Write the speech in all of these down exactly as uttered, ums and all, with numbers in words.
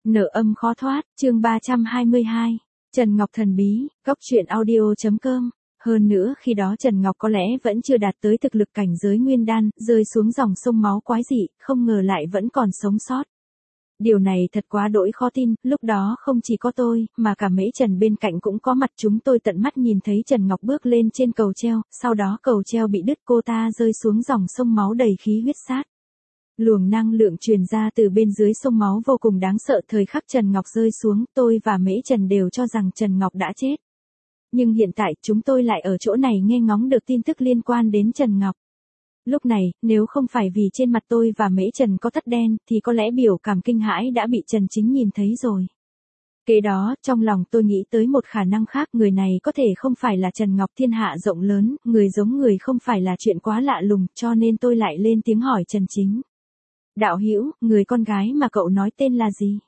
Nợ âm khó thoát, chương ba trăm hai mươi hai. Trần Ngọc thần bí, góc truyện audio chấm com. Hơn nữa khi đó Trần Ngọc có lẽ vẫn chưa đạt tới thực lực cảnh giới nguyên đan, rơi xuống dòng sông máu quái dị, không ngờ lại vẫn còn sống sót. Điều này thật quá đỗi khó tin, lúc đó không chỉ có tôi, mà cả Mễ Trần bên cạnh cũng có mặt, chúng tôi tận mắt nhìn thấy Trần Ngọc bước lên trên cầu treo, sau đó cầu treo bị đứt, cô ta rơi xuống dòng sông máu đầy khí huyết sát. Luồng năng lượng truyền ra từ bên dưới sông máu vô cùng đáng sợ, thời khắc Trần Ngọc rơi xuống, tôi và Mễ Trần đều cho rằng Trần Ngọc đã chết. Nhưng hiện tại chúng tôi lại ở chỗ này nghe ngóng được tin tức liên quan đến Trần Ngọc. Lúc này, nếu không phải vì trên mặt tôi và Mễ Trần có thất đen, thì có lẽ biểu cảm kinh hãi đã bị Trần Chính nhìn thấy rồi. Kế đó, trong lòng tôi nghĩ tới một khả năng khác, người này có thể không phải là Trần Ngọc. Thiên hạ rộng lớn, người giống người không phải là chuyện quá lạ lùng, cho nên tôi lại lên tiếng hỏi Trần Chính. Đạo hữu, người con gái mà cậu nói tên là gì?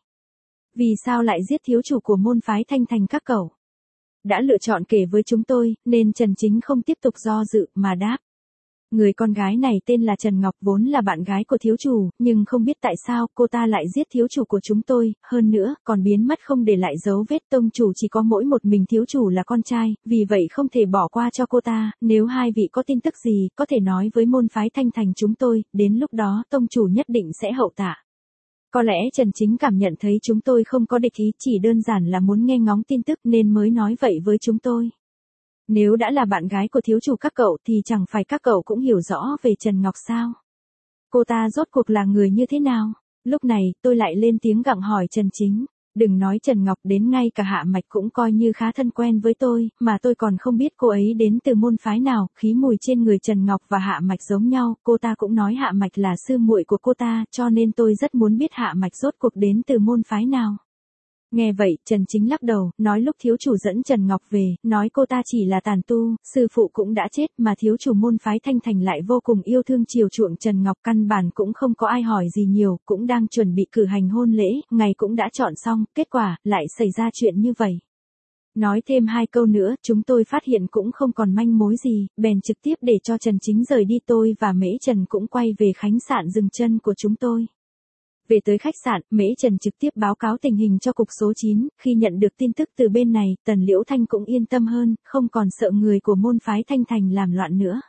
Vì sao lại giết thiếu chủ của môn phái Thanh Thành các cậu? Đã lựa chọn kể với chúng tôi, nên Trần Chính không tiếp tục do dự, mà đáp. Người con gái này tên là Trần Ngọc, vốn là bạn gái của thiếu chủ, nhưng không biết tại sao cô ta lại giết thiếu chủ của chúng tôi, hơn nữa, còn biến mất không để lại dấu vết. Tông chủ chỉ có mỗi một mình thiếu chủ là con trai, vì vậy không thể bỏ qua cho cô ta. Nếu hai vị có tin tức gì, có thể nói với môn phái Thanh Thành chúng tôi, đến lúc đó tông chủ nhất định sẽ hậu tạ. Có lẽ Trần Chính cảm nhận thấy chúng tôi không có địch ý, chỉ đơn giản là muốn nghe ngóng tin tức nên mới nói vậy với chúng tôi. Nếu đã là bạn gái của thiếu chủ các cậu thì chẳng phải các cậu cũng hiểu rõ về Trần Ngọc sao? Cô ta rốt cuộc là người như thế nào? Lúc này, tôi lại lên tiếng gặng hỏi Trần Chính. Đừng nói Trần Ngọc, đến ngay cả Hạ Mạch cũng coi như khá thân quen với tôi, mà tôi còn không biết cô ấy đến từ môn phái nào. Khí mùi trên người Trần Ngọc và Hạ Mạch giống nhau, cô ta cũng nói Hạ Mạch là sư muội của cô ta, cho nên tôi rất muốn biết Hạ Mạch rốt cuộc đến từ môn phái nào. Nghe vậy, Trần Chính lắc đầu, nói lúc thiếu chủ dẫn Trần Ngọc về, nói cô ta chỉ là tàn tu, sư phụ cũng đã chết, mà thiếu chủ môn phái Thanh Thành lại vô cùng yêu thương chiều chuộng Trần Ngọc, căn bản cũng không có ai hỏi gì nhiều, cũng đang chuẩn bị cử hành hôn lễ, ngày cũng đã chọn xong, kết quả, lại xảy ra chuyện như vậy. Nói thêm hai câu nữa, chúng tôi phát hiện cũng không còn manh mối gì, bèn trực tiếp để cho Trần Chính rời đi, tôi và Mễ Trần cũng quay về khách sạn dừng chân của chúng tôi. Về tới khách sạn, Mễ Trần trực tiếp báo cáo tình hình cho cục số chín, khi nhận được tin tức từ bên này, Tần Liễu Thanh cũng yên tâm hơn, không còn sợ người của môn phái Thanh Thành làm loạn nữa.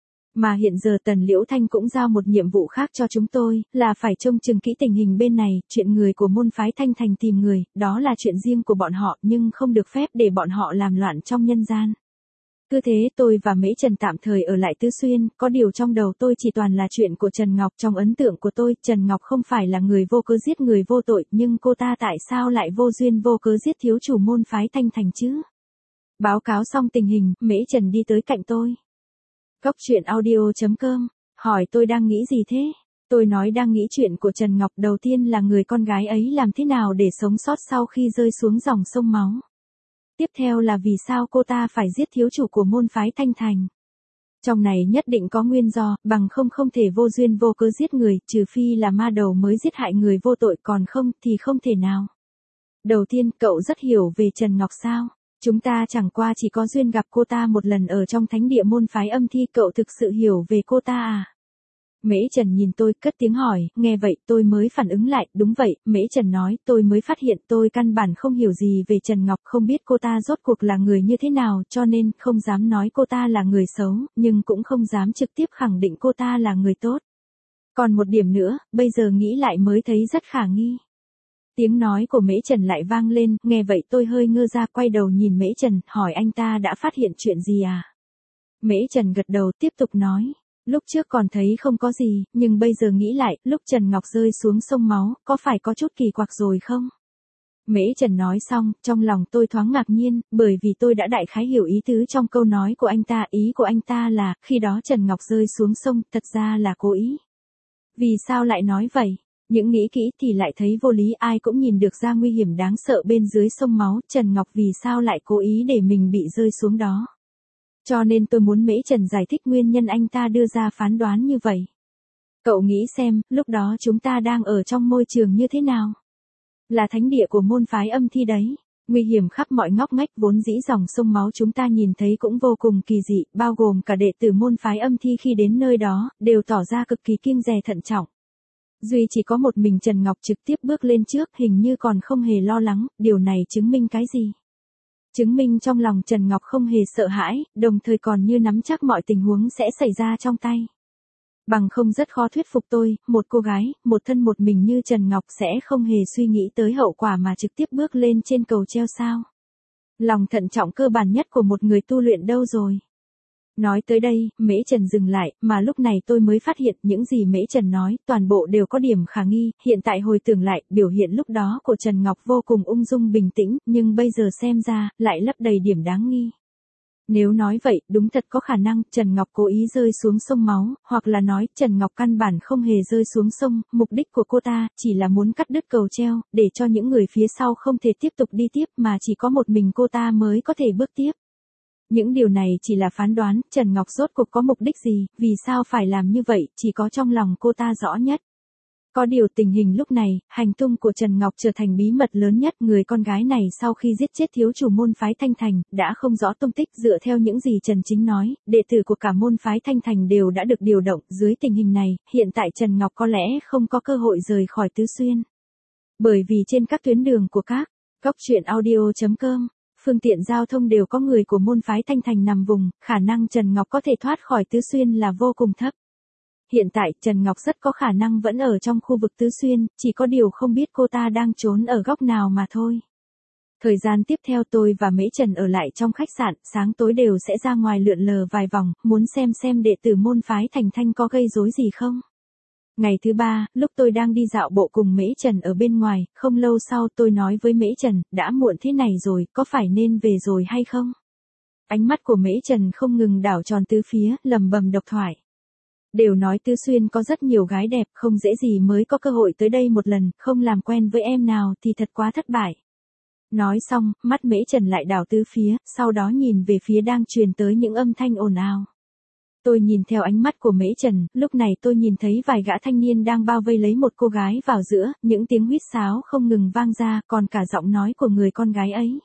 Mà hiện giờ Tần Liễu Thanh cũng giao một nhiệm vụ khác cho chúng tôi, là phải trông chừng kỹ tình hình bên này, chuyện người của môn phái Thanh Thành tìm người, đó là chuyện riêng của bọn họ, nhưng không được phép để bọn họ làm loạn trong nhân gian. Cứ thế tôi và Mễ Trần tạm thời ở lại Tứ Xuyên, có điều trong đầu tôi chỉ toàn là chuyện của Trần Ngọc. Trong ấn tượng của tôi, Trần Ngọc không phải là người vô cớ giết người vô tội, nhưng cô ta tại sao lại vô duyên vô cớ giết thiếu chủ môn phái Thanh Thành chứ? Báo cáo xong tình hình, Mễ Trần đi tới cạnh tôi. Góc truyện audio chấm com, hỏi tôi đang nghĩ gì thế? Tôi nói đang nghĩ chuyện của Trần Ngọc, đầu tiên là người con gái ấy làm thế nào để sống sót sau khi rơi xuống dòng sông máu. Tiếp theo là vì sao cô ta phải giết thiếu chủ của môn phái Thanh Thành. Trong này nhất định có nguyên do, bằng không không thể vô duyên vô cớ giết người, trừ phi là ma đầu mới giết hại người vô tội, còn không thì không thể nào. Đầu tiên, cậu rất hiểu về Trần Ngọc sao? Chúng ta chẳng qua chỉ có duyên gặp cô ta một lần ở trong thánh địa môn phái Âm Thi, cậu thực sự hiểu về cô ta à? Mễ Trần nhìn tôi, cất tiếng hỏi, nghe vậy tôi mới phản ứng lại, đúng vậy. Mễ Trần nói, tôi mới phát hiện tôi căn bản không hiểu gì về Trần Ngọc, không biết cô ta rốt cuộc là người như thế nào, cho nên không dám nói cô ta là người xấu, nhưng cũng không dám trực tiếp khẳng định cô ta là người tốt. Còn một điểm nữa, bây giờ nghĩ lại mới thấy rất khả nghi. Tiếng nói của Mễ Trần lại vang lên, nghe vậy tôi hơi ngơ ra, quay đầu nhìn Mễ Trần, hỏi anh ta đã phát hiện chuyện gì à? Mễ Trần gật đầu, tiếp tục nói. Lúc trước còn thấy không có gì, nhưng bây giờ nghĩ lại, lúc Trần Ngọc rơi xuống sông máu, có phải có chút kỳ quặc rồi không? Mễ Trần nói xong, trong lòng tôi thoáng ngạc nhiên, bởi vì tôi đã đại khái hiểu ý tứ trong câu nói của anh ta. Ý của anh ta là, khi đó Trần Ngọc rơi xuống sông, thật ra là cố ý. Vì sao lại nói vậy? Những nghĩ kỹ thì lại thấy vô lý, ai cũng nhìn được ra nguy hiểm đáng sợ bên dưới sông máu, Trần Ngọc vì sao lại cố ý để mình bị rơi xuống đó? Cho nên tôi muốn Mễ Trần giải thích nguyên nhân anh ta đưa ra phán đoán như vậy. Cậu nghĩ xem, lúc đó chúng ta đang ở trong môi trường như thế nào? Là thánh địa của môn phái Âm Thi đấy. Nguy hiểm khắp mọi ngóc ngách, vốn dĩ dòng sông máu chúng ta nhìn thấy cũng vô cùng kỳ dị, bao gồm cả đệ tử môn phái Âm Thi khi đến nơi đó, đều tỏ ra cực kỳ kiêng dè thận trọng. Duy chỉ có một mình Trần Ngọc trực tiếp bước lên trước, hình như còn không hề lo lắng, điều này chứng minh cái gì? Chứng minh trong lòng Trần Ngọc không hề sợ hãi, đồng thời còn như nắm chắc mọi tình huống sẽ xảy ra trong tay. Bằng không rất khó thuyết phục tôi, một cô gái, một thân một mình như Trần Ngọc sẽ không hề suy nghĩ tới hậu quả mà trực tiếp bước lên trên cầu treo sao. Lòng thận trọng cơ bản nhất của một người tu luyện đâu rồi. Nói tới đây, Mễ Trần dừng lại, mà lúc này tôi mới phát hiện những gì Mễ Trần nói, toàn bộ đều có điểm khả nghi, hiện tại hồi tưởng lại, biểu hiện lúc đó của Trần Ngọc vô cùng ung dung bình tĩnh, nhưng bây giờ xem ra, lại lấp đầy điểm đáng nghi. Nếu nói vậy, đúng thật có khả năng Trần Ngọc cố ý rơi xuống sông máu, hoặc là nói Trần Ngọc căn bản không hề rơi xuống sông, mục đích của cô ta chỉ là muốn cắt đứt cầu treo, để cho những người phía sau không thể tiếp tục đi tiếp mà chỉ có một mình cô ta mới có thể bước tiếp. Những điều này chỉ là phán đoán, Trần Ngọc rốt cuộc có mục đích gì, vì sao phải làm như vậy, chỉ có trong lòng cô ta rõ nhất. Có điều tình hình lúc này, hành tung của Trần Ngọc trở thành bí mật lớn nhất, người con gái này sau khi giết chết thiếu chủ môn phái Thanh Thành, đã không rõ tung tích, dựa theo những gì Trần Chính nói, đệ tử của cả môn phái Thanh Thành đều đã được điều động, dưới tình hình này, hiện tại Trần Ngọc có lẽ không có cơ hội rời khỏi Tứ Xuyên. Bởi vì trên các tuyến đường của các góc truyện audio chấm com, phương tiện giao thông đều có người của môn phái Thanh Thành nằm vùng, khả năng Trần Ngọc có thể thoát khỏi Tứ Xuyên là vô cùng thấp. Hiện tại, Trần Ngọc rất có khả năng vẫn ở trong khu vực Tứ Xuyên, chỉ có điều không biết cô ta đang trốn ở góc nào mà thôi. Thời gian tiếp theo tôi và Mễ Trần ở lại trong khách sạn, sáng tối đều sẽ ra ngoài lượn lờ vài vòng, muốn xem xem đệ tử môn phái Thành Thanh có gây rối gì không. Ngày thứ ba, lúc tôi đang đi dạo bộ cùng Mễ Trần ở bên ngoài, không lâu sau tôi nói với Mễ Trần, đã muộn thế này rồi, có phải nên về rồi hay không? Ánh mắt của Mễ Trần không ngừng đảo tròn tứ phía, lầm bầm độc thoại. Đều nói Tứ Xuyên có rất nhiều gái đẹp, không dễ gì mới có cơ hội tới đây một lần, không làm quen với em nào thì thật quá thất bại. Nói xong, mắt Mễ Trần lại đảo tứ phía, sau đó nhìn về phía đang truyền tới những âm thanh ồn ào. Tôi nhìn theo ánh mắt của Mễ Trần, lúc này tôi nhìn thấy vài gã thanh niên đang bao vây lấy một cô gái vào giữa, những tiếng huýt sáo không ngừng vang ra, còn cả giọng nói của người con gái ấy.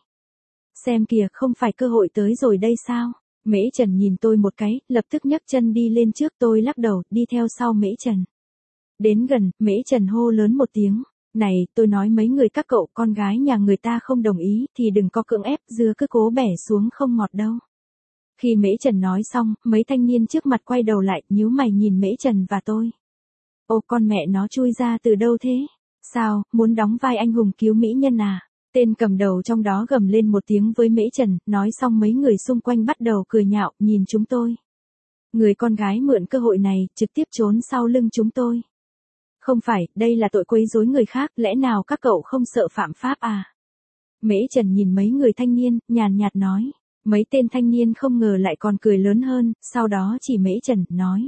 Xem kìa, không phải cơ hội tới rồi đây sao? Mễ Trần nhìn tôi một cái, lập tức nhấc chân đi lên trước, tôi lắc đầu, đi theo sau Mễ Trần. Đến gần, Mễ Trần hô lớn một tiếng. Này, tôi nói mấy người các cậu, con gái nhà người ta không đồng ý, thì đừng có cưỡng ép, dưa cứ cố bẻ xuống không ngọt đâu. Khi Mễ Trần nói xong, mấy thanh niên trước mặt quay đầu lại, nhíu mày nhìn Mễ Trần và tôi. Ô, con mẹ nó chui ra từ đâu thế? Sao, muốn đóng vai anh hùng cứu mỹ nhân à? Tên cầm đầu trong đó gầm lên một tiếng với Mễ Trần, nói xong mấy người xung quanh bắt đầu cười nhạo, nhìn chúng tôi. Người con gái mượn cơ hội này, trực tiếp trốn sau lưng chúng tôi. Không phải, đây là tội quấy rối người khác, lẽ nào các cậu không sợ phạm pháp à? Mễ Trần nhìn mấy người thanh niên, nhàn nhạt nói. Mấy tên thanh niên không ngờ lại còn cười lớn hơn, sau đó chỉ Mễ Trần, nói.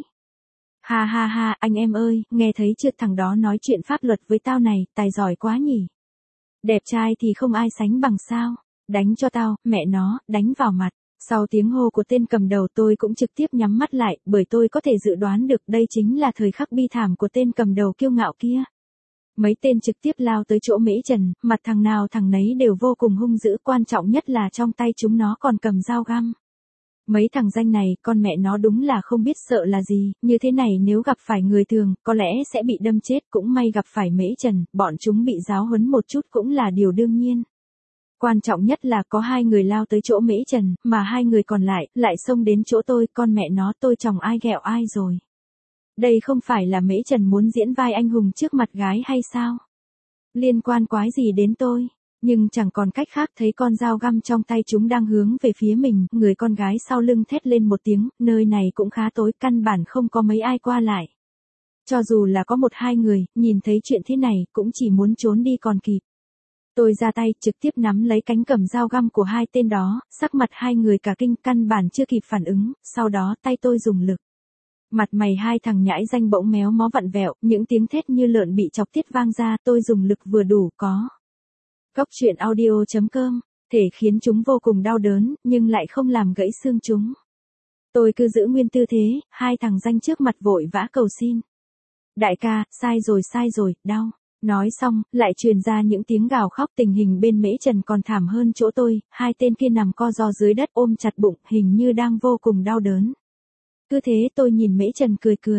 Ha ha ha, anh em ơi, nghe thấy chưa, thằng đó nói chuyện pháp luật với tao này, tài giỏi quá nhỉ. Đẹp trai thì không ai sánh bằng sao. Đánh cho tao, mẹ nó, đánh vào mặt. Sau tiếng hô của tên cầm đầu tôi cũng trực tiếp nhắm mắt lại, bởi tôi có thể dự đoán được đây chính là thời khắc bi thảm của tên cầm đầu kiêu ngạo kia. Mấy tên trực tiếp lao tới chỗ Mễ Trần, mặt thằng nào thằng nấy đều vô cùng hung dữ, quan trọng nhất là trong tay chúng nó còn cầm dao găm. Mấy thằng danh này, con mẹ nó đúng là không biết sợ là gì, như thế này nếu gặp phải người thường, có lẽ sẽ bị đâm chết, cũng may gặp phải Mễ Trần, bọn chúng bị giáo huấn một chút cũng là điều đương nhiên. Quan trọng nhất là có hai người lao tới chỗ Mễ Trần, mà hai người còn lại, lại xông đến chỗ tôi, con mẹ nó tôi chồng ai ghẹo ai rồi. Đây không phải là Mễ Trần muốn diễn vai anh hùng trước mặt gái hay sao? Liên quan quái gì đến tôi? Nhưng chẳng còn cách khác, thấy con dao găm trong tay chúng đang hướng về phía mình, người con gái sau lưng thét lên một tiếng, nơi này cũng khá tối, căn bản không có mấy ai qua lại. Cho dù là có một hai người, nhìn thấy chuyện thế này, cũng chỉ muốn trốn đi còn kịp. Tôi ra tay, trực tiếp nắm lấy cánh cầm dao găm của hai tên đó, sắc mặt hai người cả kinh, căn bản chưa kịp phản ứng, sau đó tay tôi dùng lực. Mặt mày hai thằng nhãi danh bỗng méo mó vặn vẹo, những tiếng thét như lợn bị chọc tiết vang ra, tôi dùng lực vừa đủ có. Góc truyện audio chấm com, thể khiến chúng vô cùng đau đớn, nhưng lại không làm gãy xương chúng. Tôi cứ giữ nguyên tư thế, hai thằng danh trước mặt vội vã cầu xin. Đại ca, sai rồi sai rồi, đau. Nói xong, lại truyền ra những tiếng gào khóc, tình hình bên Mễ Trần còn thảm hơn chỗ tôi, hai tên kia nằm co ro dưới đất ôm chặt bụng, hình như đang vô cùng đau đớn. Cứ thế tôi nhìn Mễ Trần cười cười.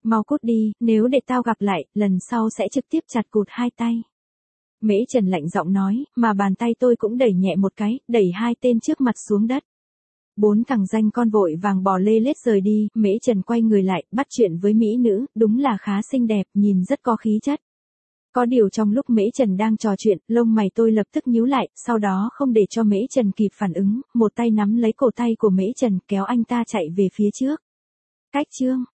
Mau cút đi, nếu để tao gặp lại, lần sau sẽ trực tiếp chặt cụt hai tay. Mễ Trần lạnh giọng nói, mà bàn tay tôi cũng đẩy nhẹ một cái, đẩy hai tên trước mặt xuống đất. Bốn thằng danh con vội vàng bò lê lết rời đi, Mễ Trần quay người lại, bắt chuyện với mỹ nữ, đúng là khá xinh đẹp, nhìn rất có khí chất. Có điều trong lúc Mễ Trần đang trò chuyện, lông mày tôi lập tức nhíu lại, sau đó không để cho Mễ Trần kịp phản ứng, một tay nắm lấy cổ tay của Mễ Trần kéo anh ta chạy về phía trước. Cách chương